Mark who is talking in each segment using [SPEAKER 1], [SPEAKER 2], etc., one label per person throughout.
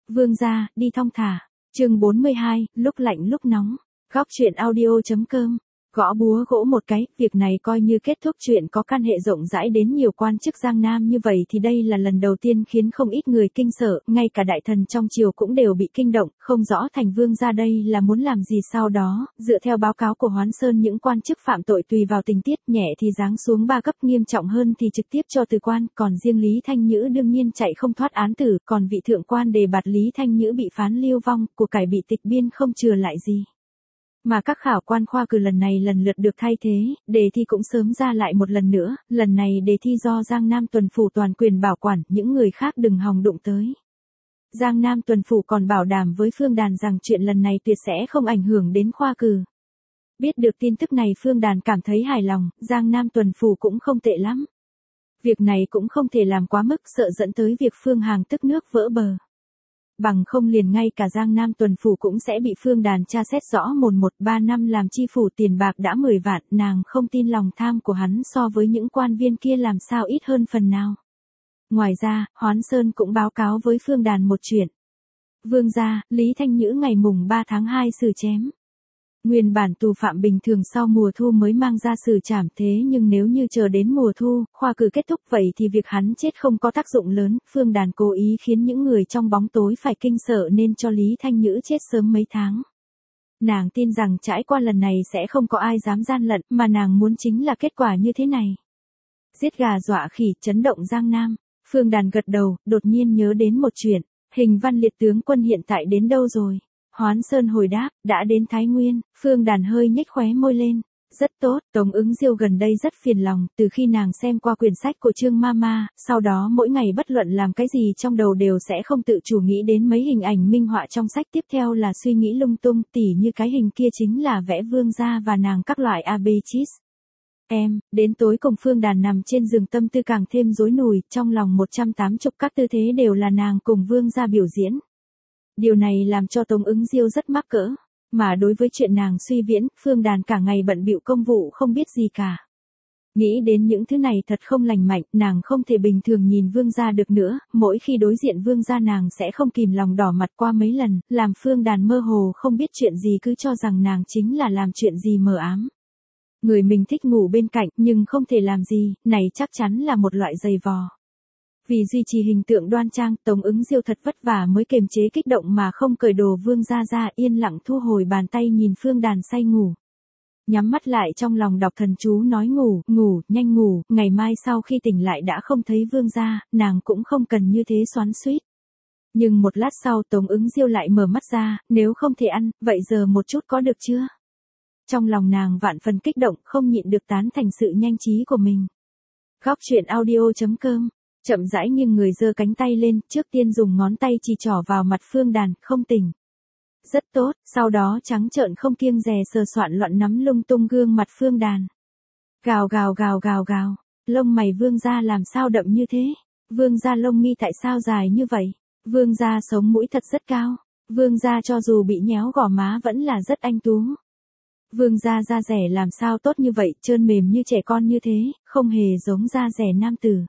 [SPEAKER 1] Vương gia, đi thong thả. Chương 42, lúc lạnh lúc nóng. Góc truyện audio.com. Gõ búa gỗ một cái, việc này coi như kết thúc chuyện có căn hệ rộng rãi đến nhiều quan chức Giang Nam như vậy thì đây là lần đầu tiên khiến không ít người kinh sợ, ngay cả đại thần trong triều cũng đều bị kinh động, không rõ thành vương gia đây là muốn làm gì sau đó. Dựa theo báo cáo của Hoán Sơn, những quan chức phạm tội tùy vào tình tiết, nhẹ thì giáng xuống 3 cấp, nghiêm trọng hơn thì trực tiếp cho từ quan, còn riêng Lý Thanh Nhữ đương nhiên chạy không thoát án tử, còn vị thượng quan đề bạt Lý Thanh Nhữ bị phán lưu vong, của cải bị tịch biên không chừa lại gì. Mà các khảo quan khoa cử lần này lần lượt được thay thế, đề thi cũng sớm ra lại một lần nữa, lần này đề thi do Giang Nam tuần phủ toàn quyền bảo quản, những người khác đừng hòng đụng tới. Giang Nam tuần phủ còn bảo đảm với Phương Đàn rằng chuyện lần này tuyệt sẽ không ảnh hưởng đến khoa cử. Biết được tin tức này Phương Đàn cảm thấy hài lòng, Giang Nam tuần phủ cũng không tệ lắm. Việc này cũng không thể làm quá mức, sợ dẫn tới việc Phương Hằng tức nước vỡ bờ. Bằng không liền ngay cả Giang Nam tuần phủ cũng sẽ bị Phương Đàn tra xét rõ 3 năm làm chi phủ tiền bạc đã 10 vạn, nàng không tin lòng tham của hắn so với những quan viên kia làm sao ít hơn phần nào. Ngoài ra, Hoán Sơn cũng báo cáo với Phương Đàn một chuyện. Vương gia, Lý Thanh Nhữ ngày mùng 3 tháng 2 xử chém. Nguyên bản tù phạm bình thường sau mùa thu mới mang ra xử trảm, thế nhưng nếu như chờ đến mùa thu, khoa cử kết thúc vậy thì việc hắn chết không có tác dụng lớn. Phương Đàn cố ý khiến những người trong bóng tối phải kinh sợ nên cho Lý Thanh Nhữ chết sớm mấy tháng. Nàng tin rằng trải qua lần này sẽ không có ai dám gian lận, mà nàng muốn chính là kết quả như thế này. Giết gà dọa khỉ, chấn động Giang Nam. Phương Đàn gật đầu, đột nhiên nhớ đến một chuyện. Hình văn liệt tướng quân hiện tại đến đâu rồi? Hoán Sơn hồi đáp, đã đến Thái Nguyên. Phương Đàn hơi nhếch khóe môi lên. Rất tốt, Tống Ứng Diêu gần đây rất phiền lòng, từ khi nàng xem qua quyển sách của Trương Mama, sau đó mỗi ngày bất luận làm cái gì trong đầu đều sẽ không tự chủ nghĩ đến mấy hình ảnh minh họa trong sách, tiếp theo là suy nghĩ lung tung, tỉ như cái hình kia chính là vẽ vương gia và nàng các loại abechis. Đến tối cùng Phương Đàn nằm trên giường tâm tư càng thêm rối nùi, trong lòng 180 các tư thế đều là nàng cùng vương gia biểu diễn. Điều này làm cho Tống Ứng Diêu rất mắc cỡ, mà đối với chuyện nàng suy viễn, Phương Đàn cả ngày bận bịu công vụ không biết gì cả. Nghĩ đến những thứ này thật không lành mạnh, nàng không thể bình thường nhìn vương gia được nữa, mỗi khi đối diện vương gia nàng sẽ không kìm lòng đỏ mặt qua mấy lần, làm Phương Đàn mơ hồ không biết chuyện gì, cứ cho rằng nàng chính là làm chuyện gì mờ ám. Người mình thích ngủ bên cạnh nhưng không thể làm gì, này chắc chắn là một loại giày vò. Vì duy trì hình tượng đoan trang, Tống Ứng Diêu thật vất vả mới kiềm chế kích động mà không cởi đồ vương gia ra, yên lặng thu hồi bàn tay nhìn Phương Đàn say ngủ. Nhắm mắt lại trong lòng đọc thần chú nói ngủ, ngủ, nhanh ngủ, ngày mai sau khi tỉnh lại đã không thấy vương gia, nàng cũng không cần như thế xoắn xuýt. Nhưng một lát sau Tống Ứng Diêu lại mở mắt ra, nếu không thể ăn, vậy giờ một chút có được chưa? Trong lòng nàng vạn phần kích động, không nhịn được tán thành sự nhanh trí của mình. Góc truyện audio.com. Chậm rãi nghiêng người giơ cánh tay lên, trước tiên dùng ngón tay chỉ trỏ vào mặt Phương Đàn, không tỉnh. Rất tốt, sau đó trắng trợn không kiêng dè sờ soạn loạn nắm lung tung gương mặt Phương Đàn. Gào gào gào gào gào, lông mày vương gia làm sao đậm như thế? Vương gia lông mi tại sao dài như vậy? Vương gia sống mũi thật rất cao. Vương gia cho dù bị nhéo gò má vẫn là rất anh tú. Vương gia da rẻ làm sao tốt như vậy, trơn mềm như trẻ con như thế, không hề giống da rẻ nam tử.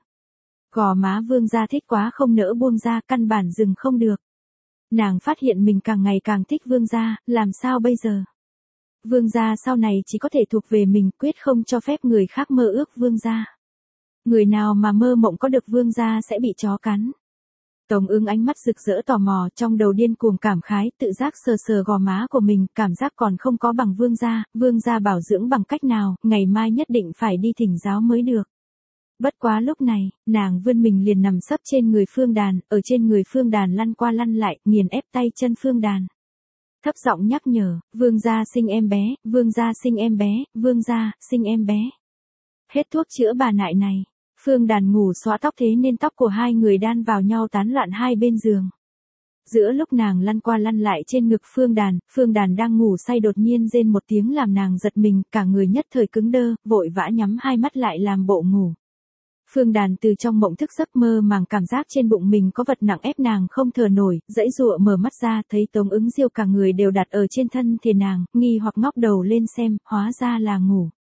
[SPEAKER 1] Gò má vương gia thích quá không nỡ buông ra, căn bản dừng không được. Nàng phát hiện mình càng ngày càng thích vương gia, làm sao bây giờ? Vương gia sau này chỉ có thể thuộc về mình, quyết không cho phép người khác mơ ước vương gia. Người nào mà mơ mộng có được vương gia sẽ bị chó cắn. Tống Ứng ánh mắt rực rỡ tò mò, trong đầu điên cuồng cảm khái, tự giác sờ sờ gò má của mình, cảm giác còn không có bằng vương gia bảo dưỡng bằng cách nào, ngày mai nhất định phải đi thỉnh giáo mới được. Bất quá lúc này, nàng vươn mình liền nằm sấp trên người Phương Đàn, ở trên người Phương Đàn lăn qua lăn lại, nghiền ép tay chân Phương Đàn. Thấp giọng nhắc nhở, vương gia sinh em bé, vương gia sinh em bé, vương gia, sinh em bé. Hết thuốc chữa bà nại này. Phương Đàn ngủ xõa tóc thế nên tóc của hai người đan vào nhau tán loạn hai bên giường. Giữa lúc nàng lăn qua lăn lại trên ngực Phương Đàn đang ngủ say đột nhiên rên một tiếng làm nàng giật mình, cả người nhất thời cứng đơ, vội vã nhắm hai mắt lại làm bộ ngủ. Phương Đàn từ trong mộng thức giấc mơ màng cảm giác trên bụng mình có vật nặng ép nàng không thở nổi, dãy dụa mở mắt ra thấy Tống Ứng Diêu cả người đều đặt ở trên thân thể nàng, nghi hoặc ngóc đầu lên xem, hóa ra là ngủ.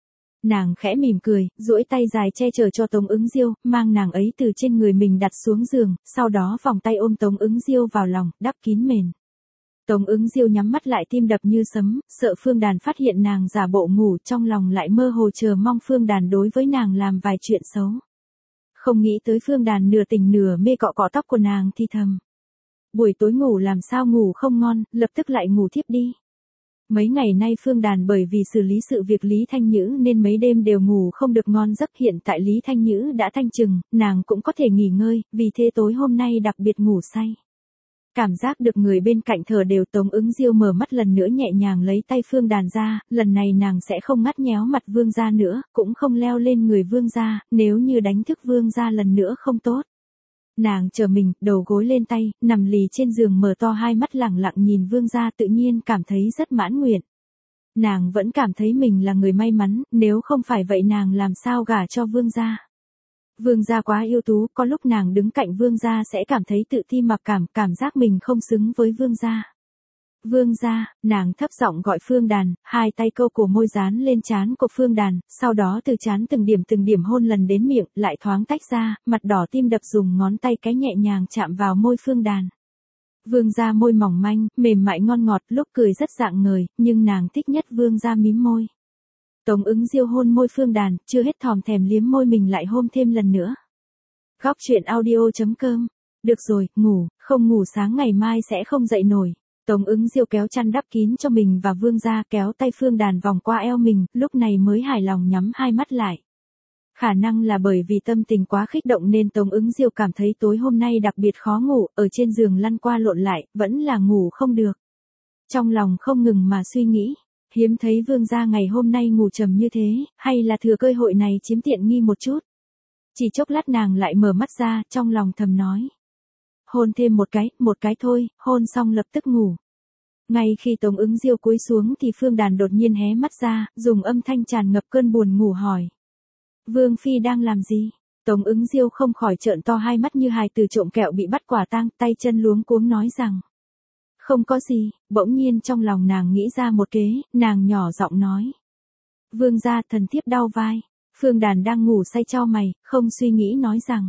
[SPEAKER 1] Nàng khẽ mỉm cười, duỗi tay dài che chở cho Tống Ứng Diêu, mang nàng ấy từ trên người mình đặt xuống giường, sau đó vòng tay ôm Tống Ứng Diêu vào lòng, đắp kín mền. Tống Ứng Diêu nhắm mắt lại, tim đập như sấm, sợ Phương Đàn phát hiện nàng giả bộ ngủ, trong lòng lại mơ hồ chờ mong Phương Đàn đối với nàng làm vài chuyện xấu. Không nghĩ tới Phương Đàn nửa tỉnh nửa mê cọ cọ tóc của nàng thì thầm. Buổi tối ngủ làm sao ngủ không ngon, lập tức lại ngủ thiếp đi. Mấy ngày nay Phương Đàn bởi vì xử lý sự việc Lý Thanh Nhữ nên mấy đêm đều ngủ không được ngon giấc. Hiện tại Lý Thanh Nhữ đã thanh trừng, nàng cũng có thể nghỉ ngơi, vì thế tối hôm nay đặc biệt ngủ say. Cảm giác được người bên cạnh thở đều, Tống Ứng Diêu mở mắt lần nữa nhẹ nhàng lấy tay Phương Đàn ra, lần này nàng sẽ không ngắt nhéo mặt Vương gia nữa, cũng không leo lên người Vương gia, nếu như đánh thức Vương gia lần nữa không tốt. Nàng chờ mình, đầu gối lên tay, nằm lì trên giường mở to hai mắt lẳng lặng nhìn Vương gia, tự nhiên cảm thấy rất mãn nguyện. Nàng vẫn cảm thấy mình là người may mắn, nếu không phải vậy nàng làm sao gả cho Vương gia. Vương gia quá ưu tú, có lúc nàng đứng cạnh Vương gia sẽ cảm thấy tự ti mặc cảm giác mình không xứng với Vương gia. Vương gia, nàng thấp giọng gọi Phương Đàn, hai tay câu cổ môi dán lên trán của Phương Đàn, sau đó từ trán từng điểm hôn lần đến miệng, lại thoáng tách ra, mặt đỏ tim đập dùng ngón tay cái nhẹ nhàng chạm vào môi Phương Đàn. Vương gia môi mỏng manh, mềm mại ngon ngọt, lúc cười rất rạng ngời, nhưng nàng thích nhất Vương gia mím môi. Tống Ứng Diêu hôn môi Phương Đàn, chưa hết thòm thèm liếm môi mình lại hôn thêm lần nữa. Góc truyện audio.com. Được rồi, ngủ, không ngủ sáng ngày mai sẽ không dậy nổi. Tống Ứng Diêu kéo chăn đắp kín cho mình và Vương gia, kéo tay Phương Đàn vòng qua eo mình, lúc này mới hài lòng nhắm hai mắt lại. Khả năng là bởi vì tâm tình quá kích động nên Tống Ứng Diêu cảm thấy tối hôm nay đặc biệt khó ngủ, ở trên giường lăn qua lộn lại, vẫn là ngủ không được. Trong lòng không ngừng mà suy nghĩ, hiếm thấy Vương gia ngày hôm nay ngủ trầm như thế, hay là thừa cơ hội này chiếm tiện nghi một chút. Chỉ chốc lát nàng lại mở mắt ra, trong lòng thầm nói. Hôn thêm một cái thôi, hôn xong lập tức ngủ. Ngay khi Tống Ứng Diêu cúi xuống thì Phương Đàn đột nhiên hé mắt ra, dùng âm thanh tràn ngập cơn buồn ngủ hỏi. Vương Phi đang làm gì? Tống Ứng Diêu không khỏi trợn to hai mắt như hài tử trộm kẹo bị bắt quả tang, tay chân luống cuống nói rằng. Không có gì, bỗng nhiên trong lòng nàng nghĩ ra một kế, nàng nhỏ giọng nói. Vương gia, thần thiếp đau vai. Phương Đàn đang ngủ say chau mày, không suy nghĩ nói rằng.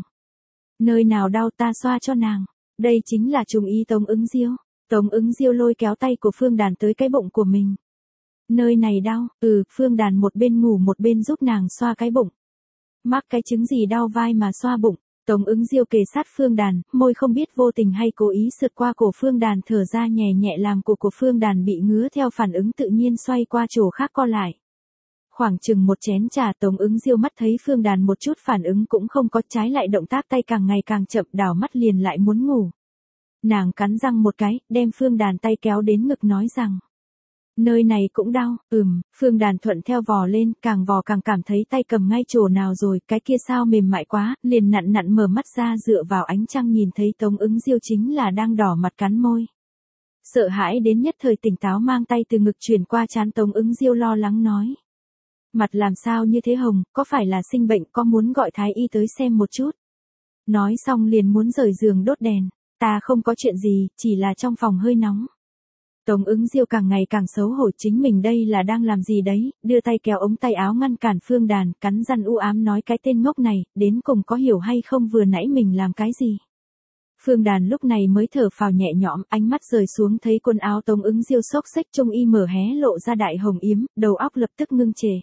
[SPEAKER 1] Nơi nào đau ta xoa cho nàng. Đây chính là trùng ý Tống Ứng Diêu. Tống Ứng Diêu lôi kéo tay của Phương Đàn tới cái bụng của mình. Nơi này đau, Phương Đàn một bên ngủ một bên giúp nàng xoa cái bụng. Mắc cái chứng gì đau vai mà xoa bụng. Tống Ứng Diêu kề sát Phương Đàn, môi không biết vô tình hay cố ý sượt qua cổ Phương Đàn, thở ra nhẹ nhẹ làm cổ của Phương Đàn bị ngứa theo phản ứng tự nhiên xoay qua chỗ khác co lại. Khoảng chừng một chén trà, Tống Ứng Diêu mắt thấy Phương Đàn một chút phản ứng cũng không có, trái lại động tác tay càng ngày càng chậm, đảo mắt liền lại muốn ngủ. Nàng cắn răng một cái, đem Phương Đàn tay kéo đến ngực nói rằng. Nơi này cũng đau, Phương Đàn thuận theo vò lên, càng vò càng cảm thấy tay cầm ngay chỗ nào rồi, cái kia sao mềm mại quá, liền nặn mở mắt ra dựa vào ánh trăng nhìn thấy Tống Ứng Diêu chính là đang đỏ mặt cắn môi. Sợ hãi đến nhất thời tỉnh táo mang tay từ ngực chuyển qua trán Tống Ứng Diêu lo lắng nói. Mặt làm sao như thế hồng, có phải là sinh bệnh, có muốn gọi thái y tới xem một chút. Nói xong liền muốn rời giường đốt đèn, ta không có chuyện gì, chỉ là trong phòng hơi nóng. Tống Ứng Diêu càng ngày càng xấu hổ chính mình đây là đang làm gì đấy, đưa tay kéo ống tay áo ngăn cản Phương Đàn, cắn răng u ám nói cái tên ngốc này, đến cùng có hiểu hay không vừa nãy mình làm cái gì. Phương Đàn lúc này mới thở phào nhẹ nhõm, ánh mắt rời xuống thấy quần áo Tống Ứng Diêu xốc xếch trung y mở hé lộ ra đại hồng yếm, đầu óc lập tức ngưng trệ.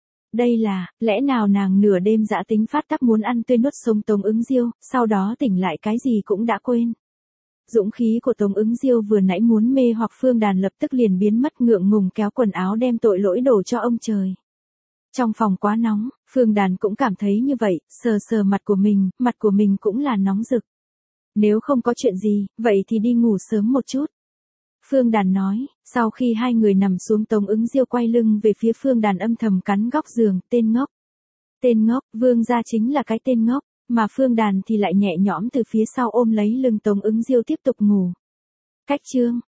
[SPEAKER 1] Đây là, lẽ nào nàng nửa đêm dã tính phát tác muốn ăn tươi nuốt sống Tống Ứng Diêu, sau đó tỉnh lại cái gì cũng đã quên. Dũng khí của Tống Ứng Diêu vừa nãy muốn mê hoặc Phương Đàn lập tức liền biến mất, ngượng ngùng kéo quần áo đem tội lỗi đổ cho ông trời. Trong phòng quá nóng, Phương Đàn cũng cảm thấy như vậy, sờ sờ mặt của mình cũng là nóng rực. Nếu không có chuyện gì, vậy thì đi ngủ sớm một chút. Phương Đàn nói, sau khi hai người nằm xuống Tống Ứng Diêu quay lưng về phía Phương Đàn âm thầm cắn góc giường, tên ngốc. Tên ngốc, Vương gia chính là cái tên ngốc, mà Phương Đàn thì lại nhẹ nhõm từ phía sau ôm lấy lưng Tống Ứng Diêu tiếp tục ngủ. Cách chương